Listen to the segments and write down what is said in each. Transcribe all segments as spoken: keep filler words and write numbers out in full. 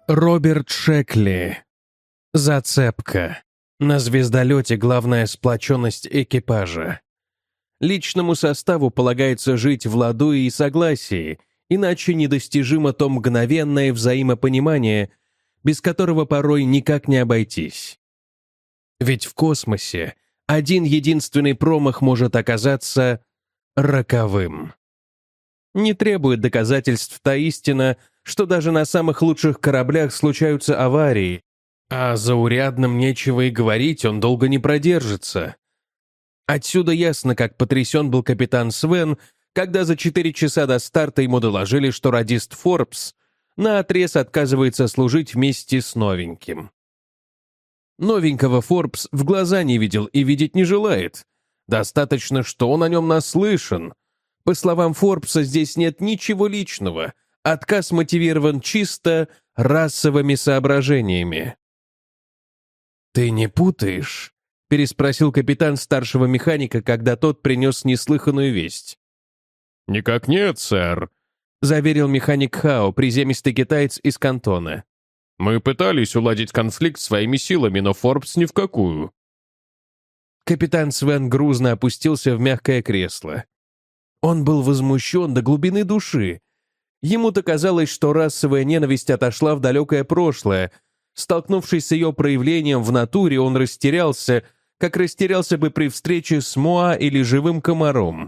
Роберт Шекли. Зацепка. На звездолете главная сплоченность экипажа. Личному составу полагается жить в ладу и согласии, иначе недостижимо то мгновенное взаимопонимание, без которого порой никак не обойтись. Ведь в космосе один единственный промах может оказаться роковым. Не требует доказательств та истина, что даже на самых лучших кораблях случаются аварии, а заурядным нечего и говорить, он долго не продержится. Отсюда ясно, как потрясен был капитан Свен, когда за четыре часа до старта ему доложили, что радист Форбс наотрез отказывается служить вместе с новеньким. Новенького Форбс в глаза не видел и видеть не желает. Достаточно, что он о нем наслышан. По словам Форбса, здесь нет ничего личного. Отказ мотивирован чисто расовыми соображениями. «Ты не путаешь?» — переспросил капитан старшего механика, когда тот принес неслыханную весть. «Никак нет, сэр», — заверил механик Хао, приземистый китаец из Кантона. «Мы пытались уладить конфликт своими силами, но Форбс ни в какую». Капитан Свен грузно опустился в мягкое кресло. Он был возмущен до глубины души. Ему-то казалось, что расовая ненависть отошла в далекое прошлое. Столкнувшись с ее проявлением в натуре, он растерялся, как растерялся бы при встрече с Моа или живым комаром.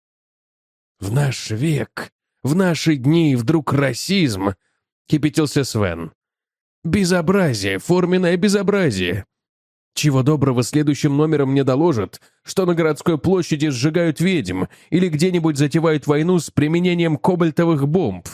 «В наш век, в наши дни вдруг расизм!» — кипятился Свен. «Безобразие, форменное безобразие! Чего доброго, следующим номером мне доложат, что на городской площади сжигают ведьм или где-нибудь затевают войну с применением кобальтовых бомб».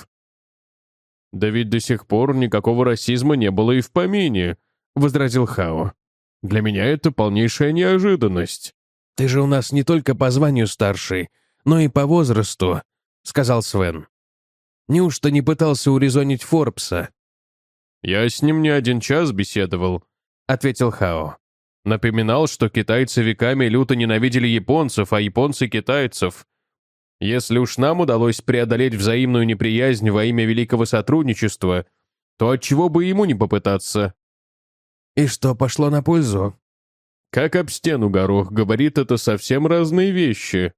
«Да ведь до сих пор никакого расизма не было и в помине», — возразил Хао. «Для меня это полнейшая неожиданность». «Ты же у нас не только по званию старший, но и по возрасту», — сказал Свен. «Неужто не пытался урезонить Форбса?» «Я с ним не один час беседовал», — ответил Хао. «Напоминал, что китайцы веками люто ненавидели японцев, а японцы — китайцев. Если уж нам удалось преодолеть взаимную неприязнь во имя великого сотрудничества, то отчего бы ему не попытаться?» «И что пошло на пользу?» «Как об стену горох, говорит, это совсем разные вещи».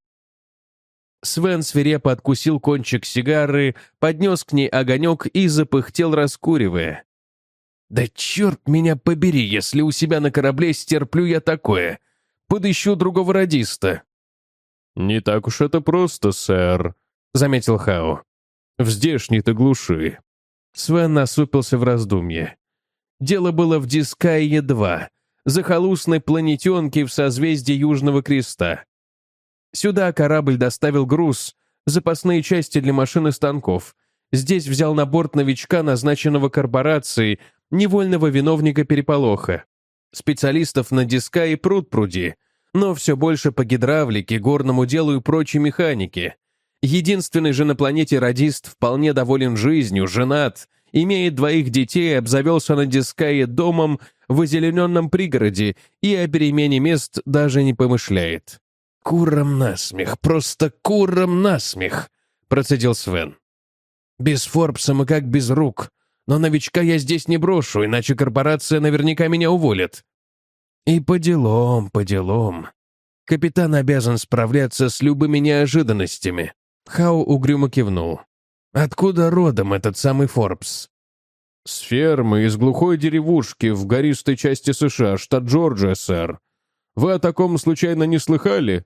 Свен свирепо откусил кончик сигары, поднес к ней огонек и запыхтел, раскуривая. «Да черт меня побери, если у себя на корабле стерплю я такое. Подыщу другого радиста». «Не так уж это просто, сэр», — заметил Хао. «В здешней-то глуши». Свен насупился в раздумье. Дело было в Дискайе-два, захолустной планетенке в созвездии Южного Креста. Сюда корабль доставил груз, запасные части для машин и станков. Здесь взял на борт новичка, назначенного корпорацией, невольного виновника переполоха. Специалистов на Дискае пруд-пруди, но все больше по гидравлике, горному делу и прочей механике. Единственный же на планете радист вполне доволен жизнью, женат, имеет двоих детей, обзавелся на Дискае домом в озелененном пригороде и о перемене мест даже не помышляет. «Курам насмех, просто курам насмех», — процедил Свен. «Без Форбса мы как без рук, но новичка я здесь не брошу, иначе корпорация наверняка меня уволит». «И по делам, по делам. Капитан обязан справляться с любыми неожиданностями». Хао угрюмо кивнул. «Откуда родом этот самый Форбс?» «С фермы из глухой деревушки в гористой части США, штат Джорджия, сэр. Вы о таком случайно не слыхали?»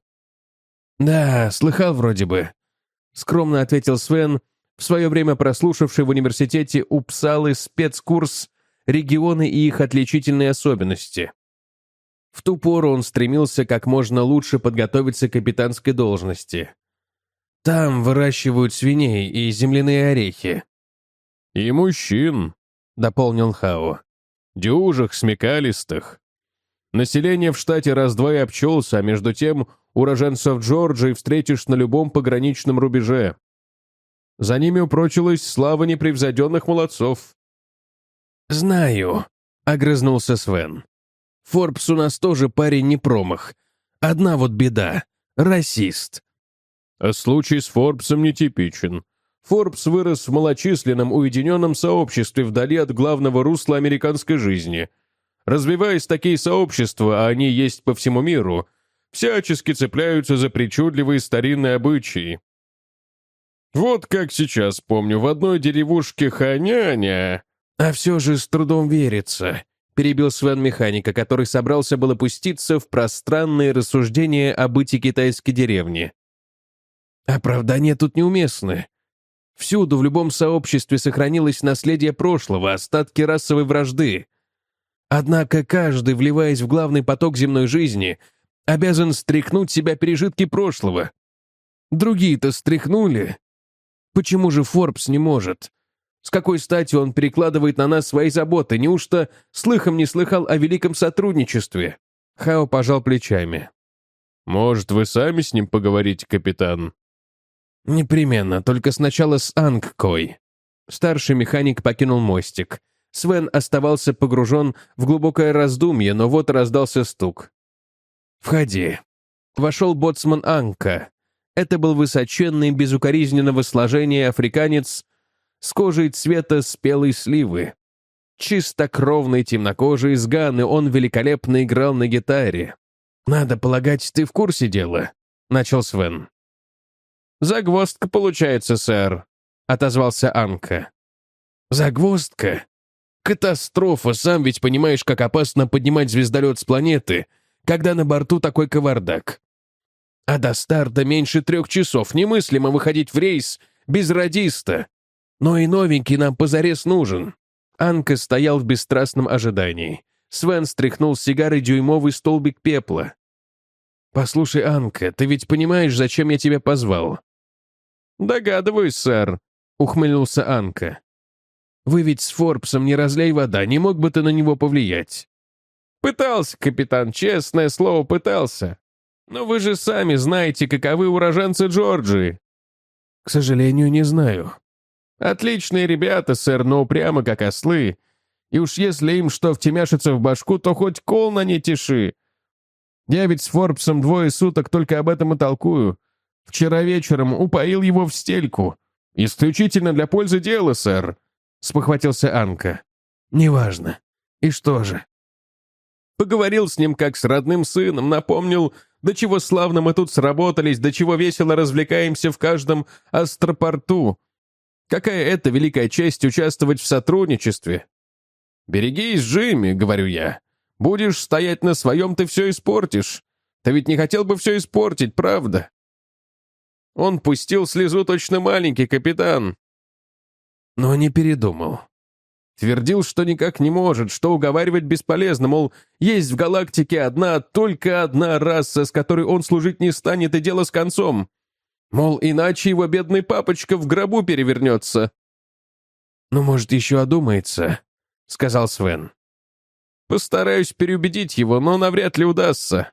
«Да, слыхал вроде бы», — скромно ответил Свен, в свое время прослушавший в университете Упсалы спецкурс «Регионы и их отличительные особенности». В ту пору он стремился как можно лучше подготовиться к капитанской должности. «Там выращивают свиней и земляные орехи». «И мужчин», — дополнил Хао. «Дюжих, смекалистых. Население в штате раз-два и обчелся, а между тем уроженцев Джорджии встретишь на любом пограничном рубеже. За ними упрочилась слава непревзойденных молодцов». «Знаю», — огрызнулся Свен. «Форбс у нас тоже парень не промах. Одна вот беда — расист». А случай с Форбсом нетипичен. Форбс вырос в малочисленном уединенном сообществе вдали от главного русла американской жизни. Развиваясь такие сообщества, а они есть по всему миру, всячески цепляются за причудливые старинные обычаи. Вот как сейчас помню, в одной деревушке Ханяня... «А все же с трудом верится», — перебил Свен механика, который собрался было пуститься в пространные рассуждения о быте китайской деревни. «Оправдания тут неуместны. Всюду, в любом сообществе сохранилось наследие прошлого, остатки расовой вражды. Однако каждый, вливаясь в главный поток земной жизни, обязан стряхнуть с себя пережитки прошлого. Другие-то стряхнули. Почему же Форбс не может? С какой стати он перекладывает на нас свои заботы? Неужто слыхом не слыхал о великом сотрудничестве?» Хао пожал плечами. «Может, вы сами с ним поговорите, капитан?» «Непременно, только сначала с Ангкой». Старший механик покинул мостик. Свен оставался погружен в глубокое раздумье, но вот раздался стук. «Входи». Вошел боцман Ангка. Это был высоченный, безукоризненного сложения африканец с кожей цвета спелой сливы. Чистокровный, темнокожий из Ганы, он великолепно играл на гитаре. «Надо полагать, ты в курсе дела?» — начал Свен. «Загвоздка получается, сэр», — отозвался Анка. «Загвоздка? Катастрофа, сам ведь понимаешь, как опасно поднимать звездолет с планеты, когда на борту такой кавардак. А до старта меньше трех часов, немыслимо выходить в рейс без радиста. Но и новенький нам позарез нужен». Анка стоял в бесстрастном ожидании. Свен стряхнул с сигары дюймовый столбик пепла. «Послушай, Анка, ты ведь понимаешь, зачем я тебя позвал?» «Догадываюсь, сэр», — ухмыльнулся Анка. «Вы ведь с Форбсом не разлей вода, не мог бы ты на него повлиять?» «Пытался, капитан, честное слово, пытался. Но вы же сами знаете, каковы уроженцы Джорджии». «К сожалению, не знаю». «Отличные ребята, сэр, но упрямо как ослы. И уж если им что втемяшится в башку, то хоть кол на не тиши. Я ведь с Форбсом двое суток только об этом и толкую. Вчера вечером упоил его в стельку. Исключительно для пользы дела, сэр», — спохватился Анка. «Неважно. И что же?» Поговорил с ним как с родным сыном, напомнил, до чего славно мы тут сработались, до чего весело развлекаемся в каждом астропорту. Какая это великая честь участвовать в сотрудничестве. «Берегись, Джимми», — говорю я. «Будешь стоять на своем, ты все испортишь. Ты ведь не хотел бы все испортить, правда?» Он пустил слезу точно маленький, капитан. Но не передумал. Твердил, что никак не может, что уговаривать бесполезно, мол, есть в галактике одна, только одна раса, с которой он служить не станет, и дело с концом. Мол, иначе его бедный папочка в гробу перевернется. «Ну, может, еще одумается», — сказал Свен. «Постараюсь переубедить его, но навряд ли удастся».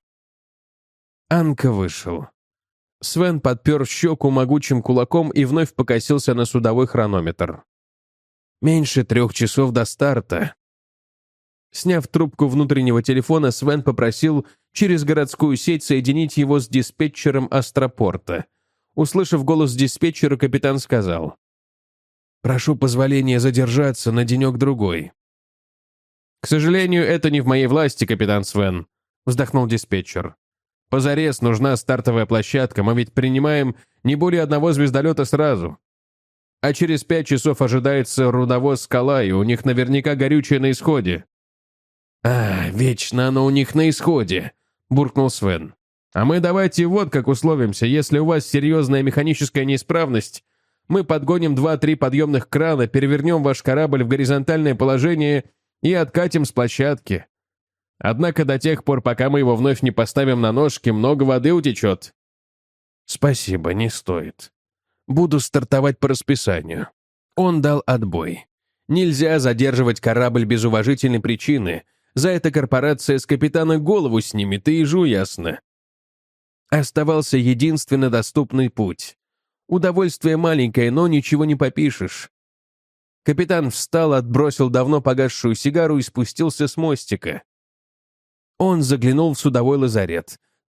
Анка вышел. Свен подпер щеку могучим кулаком и вновь покосился на судовой хронометр. «Меньше трех часов до старта». Сняв трубку внутреннего телефона, Свен попросил через городскую сеть соединить его с диспетчером астропорта. Услышав голос диспетчера, капитан сказал: «Прошу позволения задержаться на денек-другой». «К сожалению, это не в моей власти, капитан Свен», — вздохнул диспетчер. «Позарез нужна стартовая площадка, мы ведь принимаем не более одного звездолета сразу. А через пять часов ожидается рудовоз «Скала», и у них наверняка горючее на исходе». «А, вечно оно у них на исходе», — буркнул Свен. «А мы давайте вот как условимся, если у вас серьезная механическая неисправность, мы подгоним два-три подъемных крана, перевернем ваш корабль в горизонтальное положение и откатим с площадки. Однако до тех пор, пока мы его вновь не поставим на ножки, много воды утечет». «Спасибо, не стоит. Буду стартовать по расписанию». Он дал отбой. Нельзя задерживать корабль без уважительной причины. За это корпорация с капитана голову снимет, и ежу ясно. Оставался единственно доступный путь. Удовольствие маленькое, но ничего не попишешь. Капитан встал, отбросил давно погасшую сигару и спустился с мостика. Он заглянул в судовой лазарет.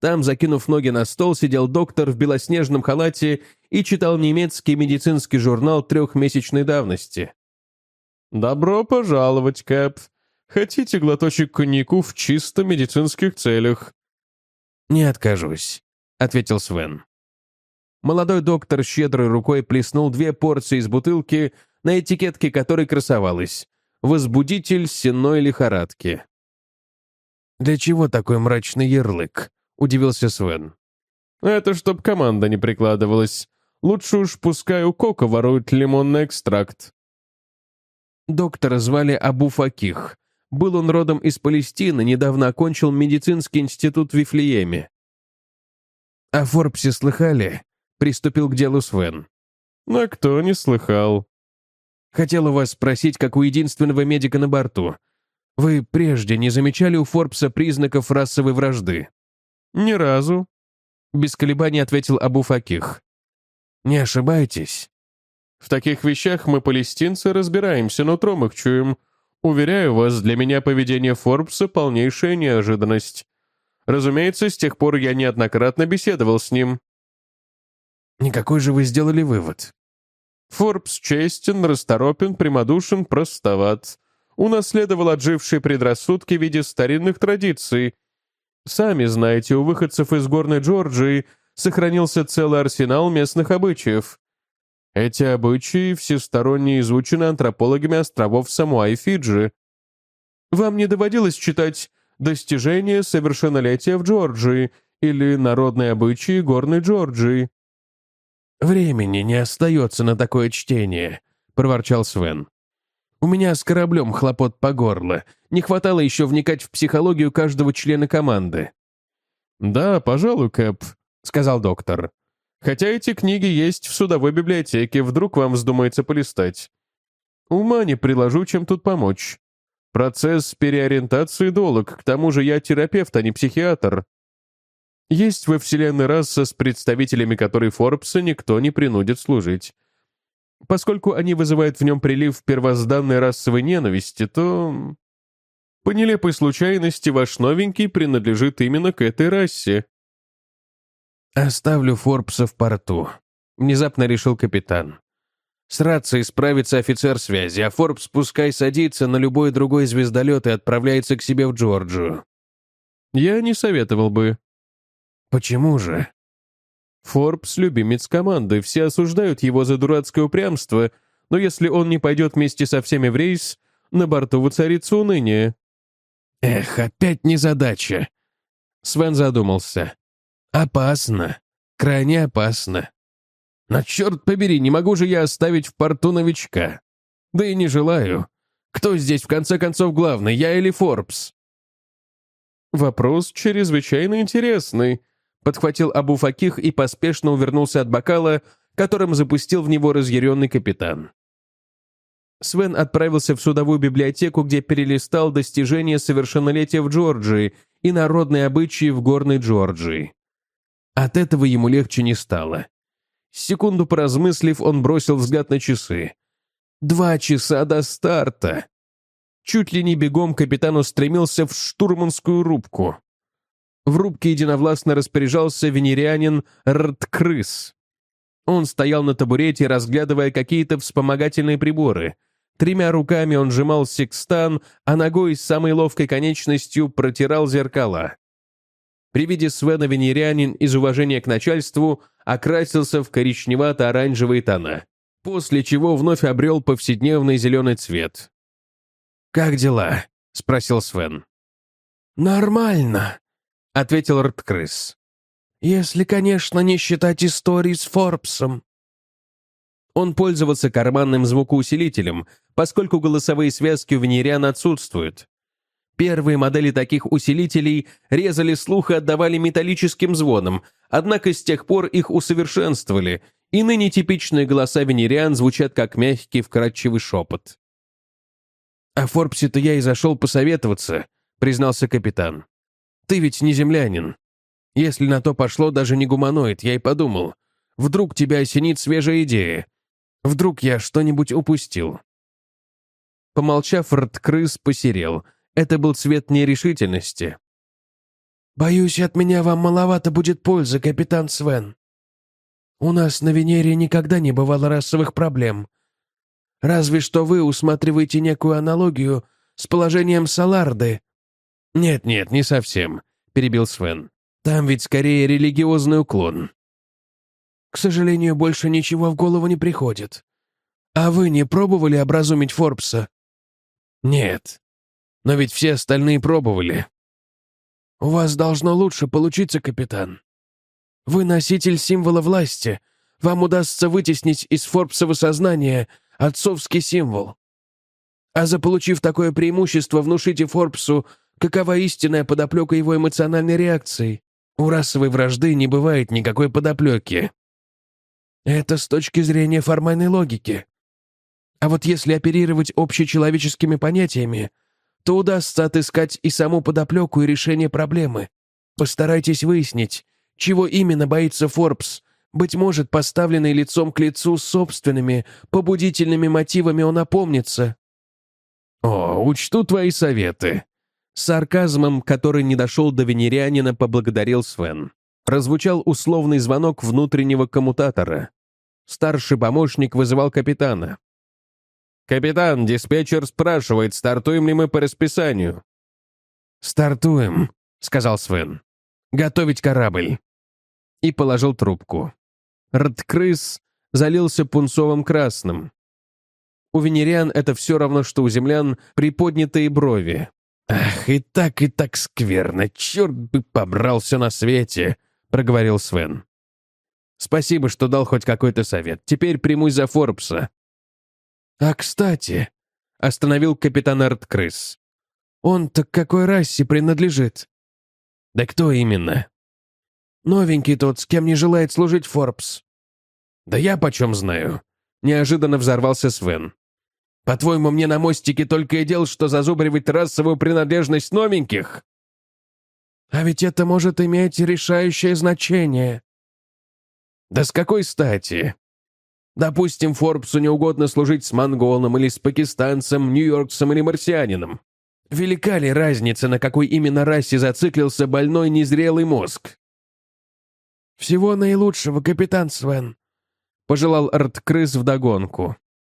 Там, закинув ноги на стол, сидел доктор в белоснежном халате и читал немецкий медицинский журнал трехмесячной давности. «Добро пожаловать, Кэп. Хотите глоточек коньяку в чисто медицинских целях?» «Не откажусь», — ответил Свен. Молодой доктор щедрой рукой плеснул две порции из бутылки, на этикетке которой красовалась «Возбудитель сенной лихорадки». «Для чего такой мрачный ярлык?» — удивился Свен. «Это чтоб команда не прикладывалась. Лучше уж пускай у Кока воруют лимонный экстракт». Доктора звали Абу Факих. Был он родом из Палестины, недавно окончил медицинский институт в Вифлееме. «О Форбсе слыхали?» — приступил к делу Свен. «А кто не слыхал?» «Хотел у вас спросить, как у единственного медика на борту. Вы прежде не замечали у Форбса признаков расовой вражды?» «Ни разу», — без колебаний ответил Абу Факих. «Не ошибаетесь?» «В таких вещах мы, палестинцы, разбираемся, нутром их чуем. Уверяю вас, для меня поведение Форбса — полнейшая неожиданность. Разумеется, с тех пор я неоднократно беседовал с ним». «Никакой же вы сделали вывод?» «Форбс честен, расторопен, прямодушен, простоват. Унаследовал отжившие предрассудки в виде старинных традиций. Сами знаете, у выходцев из горной Джорджии сохранился целый арсенал местных обычаев. Эти обычаи всесторонне изучены антропологами островов Самоа и Фиджи. Вам не доводилось читать «Достижения совершеннолетия в Джорджии» или «Народные обычаи горной Джорджии»? «Времени не остается на такое чтение», — проворчал Свен. «У меня с кораблем хлопот по горло. Не хватало еще вникать в психологию каждого члена команды». «Да, пожалуй, Кэп», — сказал доктор. «Хотя эти книги есть в судовой библиотеке, вдруг вам вздумается полистать. Ума не приложу, чем тут помочь. Процесс переориентации долг, к тому же я терапевт, а не психиатр. Есть во Вселенной раса, с представителями которой Форбса никто не принудит служить. Поскольку они вызывают в нем прилив первозданной расовой ненависти, то... По нелепой случайности ваш новенький принадлежит именно к этой расе». «Оставлю Форбса в порту», — внезапно решил капитан. «С рацией справится офицер связи, а Форбс пускай садится на любой другой звездолет и отправляется к себе в Джорджию». «Я не советовал бы». «Почему же?» Форбс — любимец команды, все осуждают его за дурацкое упрямство, но если он не пойдет вместе со всеми в рейс, на борту воцарится уныние». «Эх, опять незадача!» Свен задумался. «Опасно. Крайне опасно. Но черт побери, не могу же я оставить в порту новичка. Да и не желаю. Кто здесь в конце концов главный, я или Форбс?» «Вопрос чрезвычайно интересный», — подхватил Абу Факих и поспешно увернулся от бокала, которым запустил в него разъяренный капитан. Свен отправился в судовую библиотеку, где перелистал достижения совершеннолетия в Джорджии и народные обычаи в горной Джорджии. От этого ему легче не стало. Секунду поразмыслив, он бросил взгляд на часы. Два часа до старта. Чуть ли не бегом капитан устремился в штурманскую рубку. В рубке единовластно распоряжался венерианин Рткрыс. Он стоял на табурете, разглядывая какие-то вспомогательные приборы. Тремя руками он сжимал секстан, а ногой с самой ловкой конечностью протирал зеркала. При виде Свена венерианин из уважения к начальству окрасился в коричневато-оранжевые тона, после чего вновь обрел повседневный зеленый цвет. «Как дела?» — спросил Свен. «Нормально», — ответил Рткрыс. «Если, конечно, не считать истории с Форбсом». Он пользовался карманным звукоусилителем, поскольку голосовые связки у венериан отсутствуют. Первые модели таких усилителей резали слух и отдавали металлическим звоном, однако с тех пор их усовершенствовали, и ныне типичные голоса венериан звучат как мягкий вкрадчивый шепот. «О Форбсе-то я и зашел посоветоваться», — признался капитан. «Ты ведь не землянин. Если на то пошло, даже не гуманоид, я и подумал. Вдруг тебя осенит свежая идея. Вдруг я что-нибудь упустил». Помолчав, Рткрыс посерел. Это был цвет нерешительности. «Боюсь, от меня вам маловато будет пользы, капитан Свен. У нас на Венере никогда не бывало расовых проблем. Разве что вы усматриваете некую аналогию с положением Саларды». «Нет-нет, не совсем», — перебил Свен. «Там ведь скорее религиозный уклон». «К сожалению, больше ничего в голову не приходит. А вы не пробовали образумить Форбса?» «Нет. Но ведь все остальные пробовали». «У вас должно лучше получиться, капитан. Вы носитель символа власти. Вам удастся вытеснить из Форбсова сознания отцовский символ. А заполучив такое преимущество, внушите Форбсу, какова истинная подоплека его эмоциональной реакции. У расовой вражды не бывает никакой подоплеки. Это с точки зрения формальной логики. А вот если оперировать общечеловеческими понятиями, то удастся отыскать и саму подоплеку и решение проблемы. Постарайтесь выяснить, чего именно боится Форбс. Быть может, поставленный лицом к лицу с собственными побудительными мотивами, он опомнится». «О, учту твои советы». С сарказмом, который не дошел до венерянина, поблагодарил Свен. Прозвучал условный звонок внутреннего коммутатора. Старший помощник вызывал капитана. «Капитан, диспетчер спрашивает, стартуем ли мы по расписанию?» «Стартуем», — сказал Свен. «Готовить корабль». И положил трубку. Рткрыс залился пунцовым красным. У венериан это все равно, что у землян приподнятые брови. «Ах, и так, и так скверно, черт бы побрал все на свете», — проговорил Свен. «Спасибо, что дал хоть какой-то совет. Теперь примусь за Форбса». «А кстати», — остановил капитан Рткрыс. «он-то к какой расе принадлежит?» «Да кто именно?» «Новенький тот, с кем не желает служить Форбс». «Да я почем знаю?» — неожиданно взорвался Свен. «По-твоему, мне на мостике только и дел, что зазубривать расовую принадлежность новеньких?» «А ведь это может иметь решающее значение». «Да с какой стати? Допустим, Форбсу не угодно служить с монголом или с пакистанцем, нью-йоркцем или марсианином. Велика ли разница, на какой именно расе зациклился больной незрелый мозг?» «Всего наилучшего, капитан Свен», — пожелал Рткрыс вдогонку.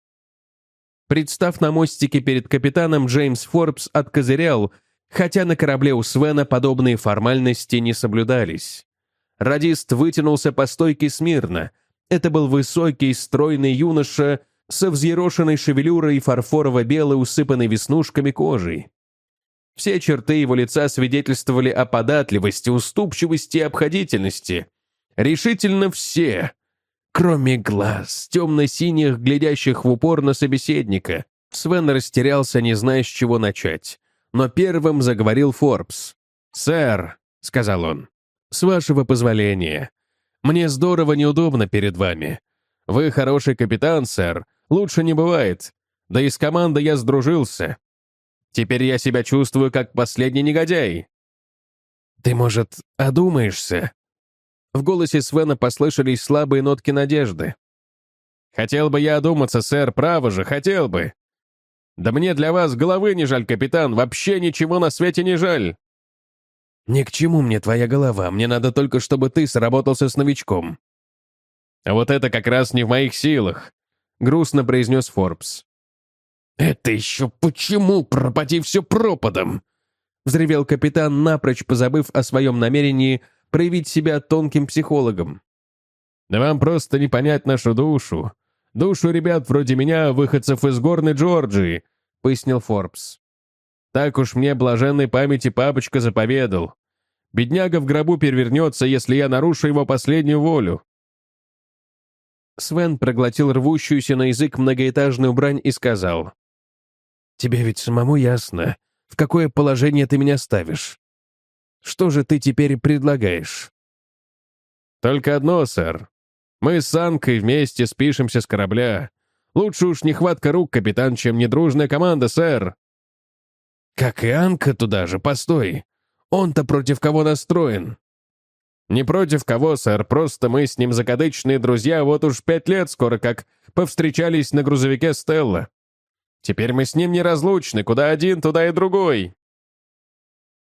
Представ на мостике перед капитаном, Джеймс Форбс откозырял, хотя на корабле у Свена подобные формальности не соблюдались. Радист вытянулся по стойке смирно. Это был высокий, стройный юноша со взъерошенной шевелюрой и фарфорово-белой, усыпанной веснушками кожей. Все черты его лица свидетельствовали о податливости, уступчивости и обходительности. Решительно все, кроме глаз, темно-синих, глядящих в упор на собеседника. Свен растерялся, не зная, с чего начать. Но первым заговорил Форбс. «Сэр», — сказал он, — «с вашего позволения. Мне здорово неудобно перед вами. Вы хороший капитан, сэр, лучше не бывает. Да и с командой я сдружился. Теперь я себя чувствую как последний негодяй». «Ты, может, одумаешься?» В голосе Свена послышались слабые нотки надежды. «Хотел бы я одуматься, сэр, право же, хотел бы. Да мне для вас головы не жаль, капитан, вообще ничего на свете не жаль». «Ни к чему мне твоя голова, мне надо только, чтобы ты сработался с новичком». «А вот это как раз не в моих силах», — грустно произнес Форбс. «Это еще почему, пропади все пропадом?» — взревел капитан, напрочь позабыв о своем намерении проявить себя тонким психологом. «Да вам просто не понять нашу душу. Душу ребят вроде меня, выходцев из горной Джорджии», — пояснил Форбс. «Так уж мне блаженной памяти папочка заповедал. Бедняга в гробу перевернется, если я нарушу его последнюю волю». Свен проглотил рвущуюся на язык многоэтажную брань и сказал: «Тебе ведь самому ясно, в какое положение ты меня ставишь. Что же ты теперь предлагаешь?» «Только одно, сэр. Мы с Анкой вместе спишемся с корабля. Лучше уж нехватка рук, капитан, чем недружная команда, сэр». «Как и Анка туда же, постой. Он-то против кого настроен?» «Не против кого, сэр, просто мы с ним закадычные друзья вот уж пять лет скоро как повстречались на грузовике Стелла. Теперь мы с ним неразлучны, куда один, туда и другой».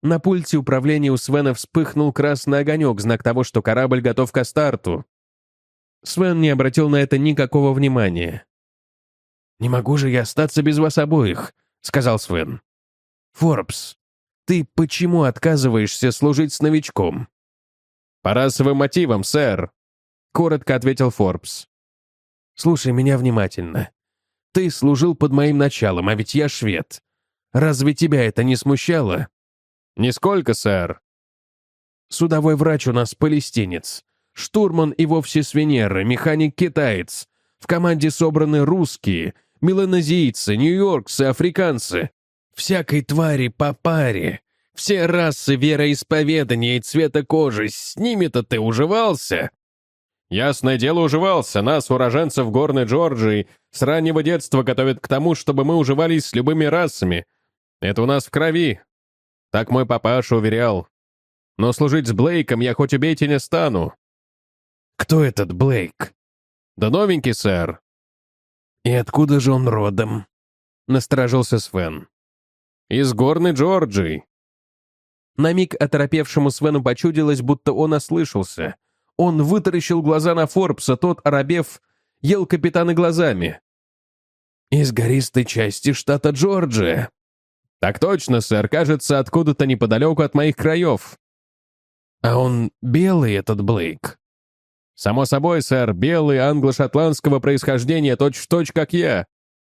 На пульте управления у Свена вспыхнул красный огонек, знак того, что корабль готов к старту. Свен не обратил на это никакого внимания. «Не могу же я остаться без вас обоих», — сказал Свен. «Форбс, ты почему отказываешься служить с новичком?» «По расовым мотивам, сэр», — коротко ответил Форбс. «Слушай меня внимательно. Ты служил под моим началом, а ведь я швед. Разве тебя это не смущало?» «Нисколько, сэр». «Судовой врач у нас палестинец. Штурман и вовсе с Венеры, механик-китаец. В команде собраны русские, меланезийцы, нью-йоркцы, африканцы. Всякой твари по паре. Все расы, вероисповедания и цвета кожи. С ними-то ты уживался?» «Ясное дело, уживался. Нас, уроженцев горной Джорджии, с раннего детства готовят к тому, чтобы мы уживались с любыми расами. Это у нас в крови. Так мой папаша уверял. Но служить с Блейком я хоть убейте не стану». «Кто этот Блейк?» «Да новенький, сэр». «И откуда же он родом?» — насторожился Свен. «Из горной Джорджии». На миг оторопевшему Свену почудилось, будто он ослышался. Он вытаращил глаза на Форбса, тот, оробев, ел капитана глазами. «Из гористой части штата Джорджия». «Так точно, сэр, кажется, откуда-то неподалеку от моих краев». «А он белый, этот Блейк?» «Само собой, сэр, белый, англо-шотландского происхождения, точь-в-точь, как я».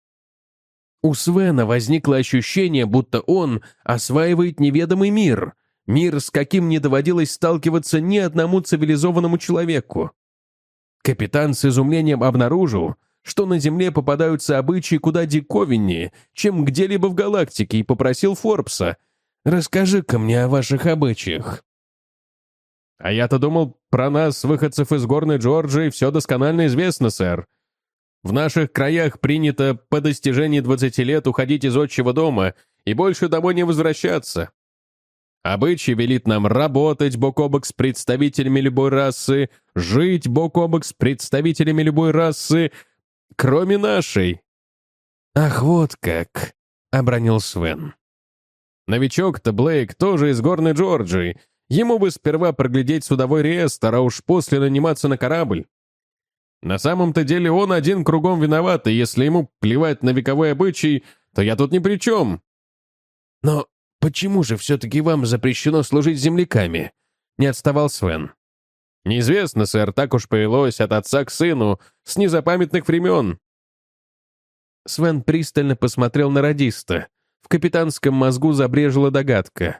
У Свена возникло ощущение, будто он осваивает неведомый мир, мир, с каким не доводилось сталкиваться ни одному цивилизованному человеку. Капитан с изумлением обнаружил, что на Земле попадаются обычаи куда диковиннее, чем где-либо в галактике, и попросил Форбса: «Расскажи-ка мне о ваших обычаях». «А я-то думал, про нас, выходцев из горной Джорджии, все досконально известно, сэр. В наших краях принято по достижении двадцати лет уходить из отчего дома и больше домой не возвращаться. Обычай велит нам работать бок о бок с представителями любой расы, жить бок о бок с представителями любой расы, кроме нашей». «Ах, вот как!» — обронил Свен. «Новичок-то Блейк тоже из горной Джорджии. Ему бы сперва проглядеть судовой реестр, а уж после наниматься на корабль. На самом-то деле он один кругом виноват, и если ему плевать на вековой обычай, то я тут ни при чем». «Но почему же все-таки вам запрещено служить земляками?» — не отставал Свен. «Неизвестно, сэр, так уж повелось от отца к сыну, с незапамятных времен». Свен пристально посмотрел на радиста. В капитанском мозгу забрежила догадка.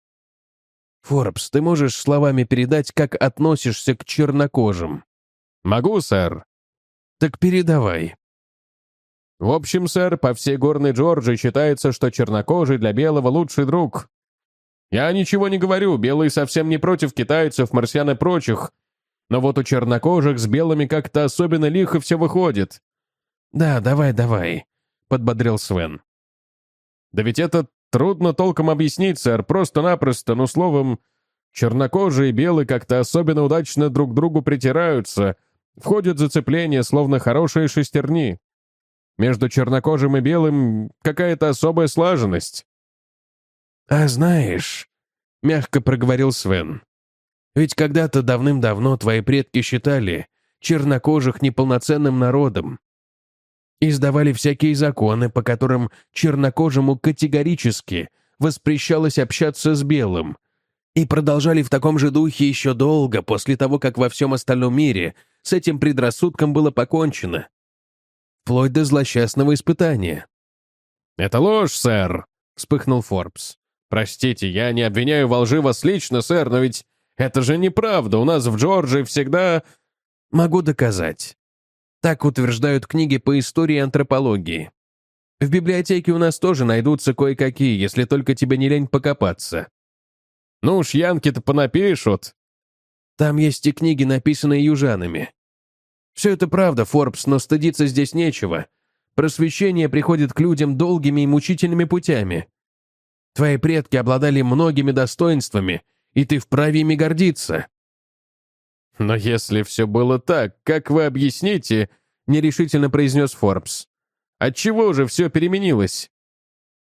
«Форбс, ты можешь словами передать, как относишься к чернокожим?» «Могу, сэр». «Так передавай». «В общем, сэр, по всей горной Джорджии считается, что чернокожий для белого лучший друг. Я ничего не говорю, белые совсем не против китайцев, марсиан и прочих, но вот у чернокожих с белыми как-то особенно лихо все выходит». «Да, давай, давай», — подбодрил Свен. «Да ведь это трудно толком объяснить, сэр, просто-напросто, ну, словом, чернокожие и белые как-то особенно удачно друг к другу притираются, входят в зацепление, словно хорошие шестерни. Между чернокожим и белым какая-то особая слаженность». «А знаешь», — мягко проговорил Свен, «ведь когда-то давным-давно твои предки считали чернокожих неполноценным народом. Издавали всякие законы, по которым чернокожему категорически воспрещалось общаться с белым, и продолжали в таком же духе еще долго после того, как во всем остальном мире с этим предрассудком было покончено. Вплоть до злосчастного испытания». «Это ложь, сэр», — вспыхнул Форбс. «Простите, я не обвиняю во лжи вас лично, сэр, но ведь это же неправда, у нас в Джорджии всегда...» «Могу доказать. Так утверждают книги по истории и антропологии. В библиотеке у нас тоже найдутся кое-какие, если только тебе не лень покопаться». «Ну уж янки-то понапишут». «Там есть и книги, написанные южанами. Все это правда, Форбс, но стыдиться здесь нечего. Просвещение приходит к людям долгими и мучительными путями. Твои предки обладали многими достоинствами, и ты вправе ими гордиться». «Но если все было так, как вы объясните?» — нерешительно произнес Форбс. «Отчего же все переменилось?»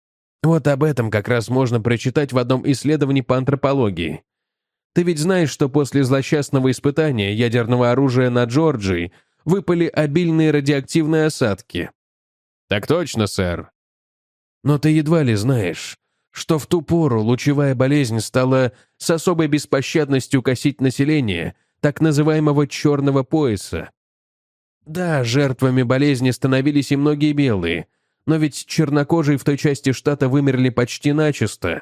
Вот об этом как раз можно прочитать в одном исследовании по антропологии. Ты ведь знаешь, что после злосчастного испытания ядерного оружия на Джорджии выпали обильные радиоактивные осадки. Так точно, сэр. Но ты едва ли знаешь, что в ту пору лучевая болезнь стала с особой беспощадностью косить население так называемого «черного пояса». Да, жертвами болезни становились и многие белые, но ведь чернокожие в той части штата вымерли почти начисто.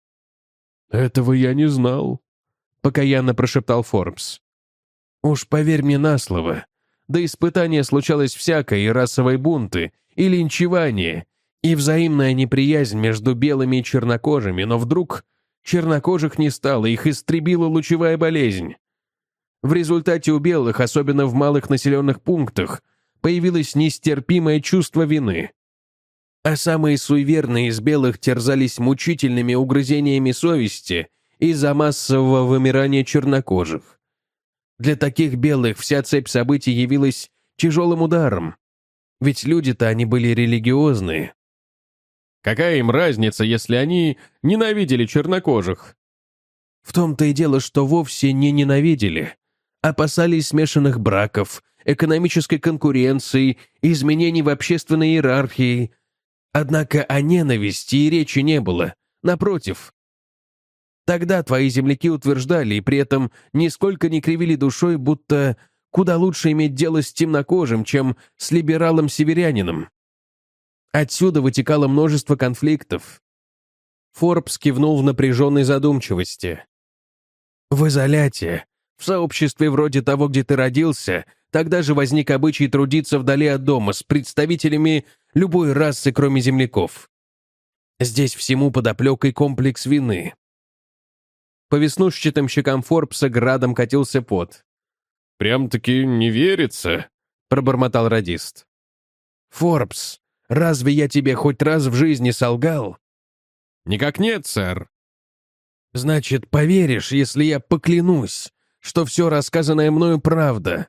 «Этого я не знал», — покаянно прошептал Форбс. «Уж поверь мне на слово, до испытания случалось всякое, и расовые бунты, и линчевание, и взаимная неприязнь между белыми и чернокожими, но вдруг чернокожих не стало, их истребила лучевая болезнь. В результате у белых, особенно в малых населенных пунктах, появилось нестерпимое чувство вины. А самые суеверные из белых терзались мучительными угрызениями совести из-за массового вымирания чернокожих. Для таких белых вся цепь событий явилась тяжелым ударом. Ведь люди-то они были религиозные. Какая им разница, если они ненавидели чернокожих? В том-то и дело, что вовсе не ненавидели. Опасались смешанных браков, экономической конкуренции, изменений в общественной иерархии. Однако о ненависти и речи не было. Напротив. Тогда твои земляки утверждали и при этом нисколько не кривили душой, будто куда лучше иметь дело с темнокожим, чем с либералом-северянином. Отсюда вытекало множество конфликтов. Форбс кивнул в напряженной задумчивости. В изоляте, в сообществе вроде того, где ты родился, тогда же возник обычай трудиться вдали от дома с представителями любой расы, кроме земляков. Здесь всему подоплекой комплекс вины. По веснушчатым щекам Форбса градом катился пот. «Прям-таки не верится», — пробормотал радист. «Форбс, разве я тебе хоть раз в жизни солгал?» «Никак нет, сэр». «Значит, поверишь, если я поклянусь, что все рассказанное мною правда?»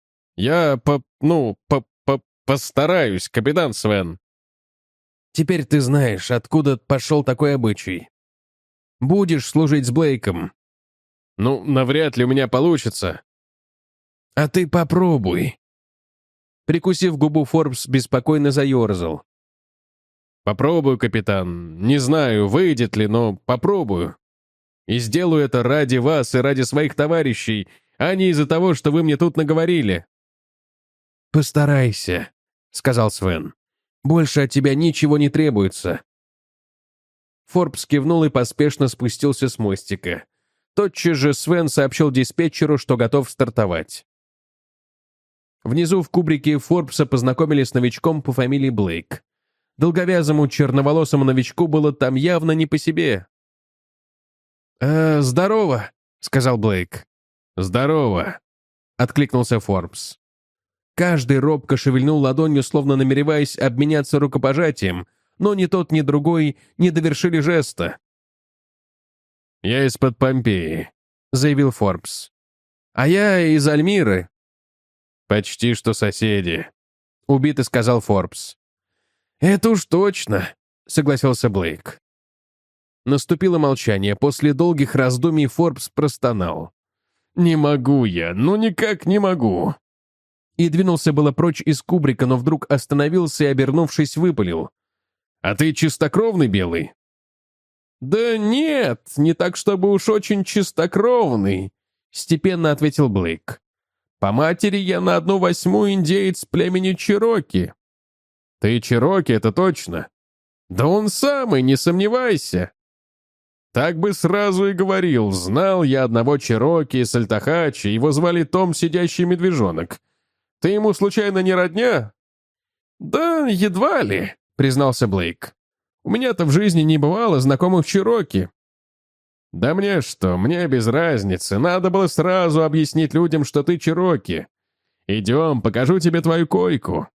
«Я по... ну, по... по... постараюсь, капитан Свен». «Теперь ты знаешь, откуда пошел такой обычай. Будешь служить с Блейком?» «Ну, навряд ли у меня получится». «А ты попробуй». Прикусив губу, Форбс беспокойно заерзал. «Попробую, капитан. Не знаю, выйдет ли, но попробую. И сделаю это ради вас и ради своих товарищей, а не из-за того, что вы мне тут наговорили». «Постарайся», — сказал Свен. «Больше от тебя ничего не требуется». Форбс кивнул и поспешно спустился с мостика. Тотчас же Свен сообщил диспетчеру, что готов стартовать. Внизу в кубрике Форбса познакомили с новичком по фамилии Блейк. Долговязому черноволосому новичку было там явно не по себе. «Э, «Здорово», — сказал Блейк. «Здорово», — откликнулся Форбс. Каждый робко шевельнул ладонью, словно намереваясь обменяться рукопожатием, но ни тот, ни другой не довершили жеста. «Я из-под Помпеи», — заявил Форбс. «А я из Альмиры». «Почти что соседи», — убито сказал Форбс. «Это уж точно», — согласился Блейк. Наступило молчание. После долгих раздумий Форбс простонал. «Не могу я, ну никак не могу». И двинулся было прочь из кубрика, но вдруг остановился и, обернувшись, выпалил. «А ты чистокровный белый?» «Да нет, не так, чтобы уж очень чистокровный», — степенно ответил Блейк. «По матери я на одну восьмую индеец племени Чероки». «Ты Чероки, это точно?» «Да он самый, не сомневайся». «Так бы сразу и говорил. Знал я одного Чероки из Сальтахачи, его звали Том Сидящий Медвежонок. Ты ему случайно не родня?» «Да едва ли», — признался Блейк. «У меня-то в жизни не бывало знакомых Чероки». «Да мне что, мне без разницы. Надо было сразу объяснить людям, что ты Чероки. Идем, покажу тебе твою койку».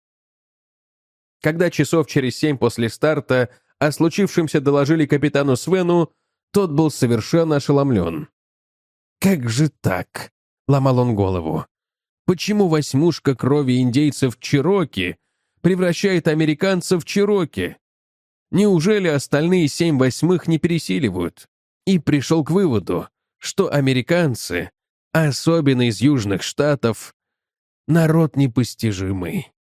Когда часов через семь после старта о случившемся доложили капитану Свену, тот был совершенно ошеломлен. «Как же так?» — ломал он голову. «Почему восьмушка крови индейцев Чероки превращает американцев в Чероки? Неужели остальные семь восьмых не пересиливают? И пришел к выводу, что американцы, особенно из Южных Штатов, народ непостижимый.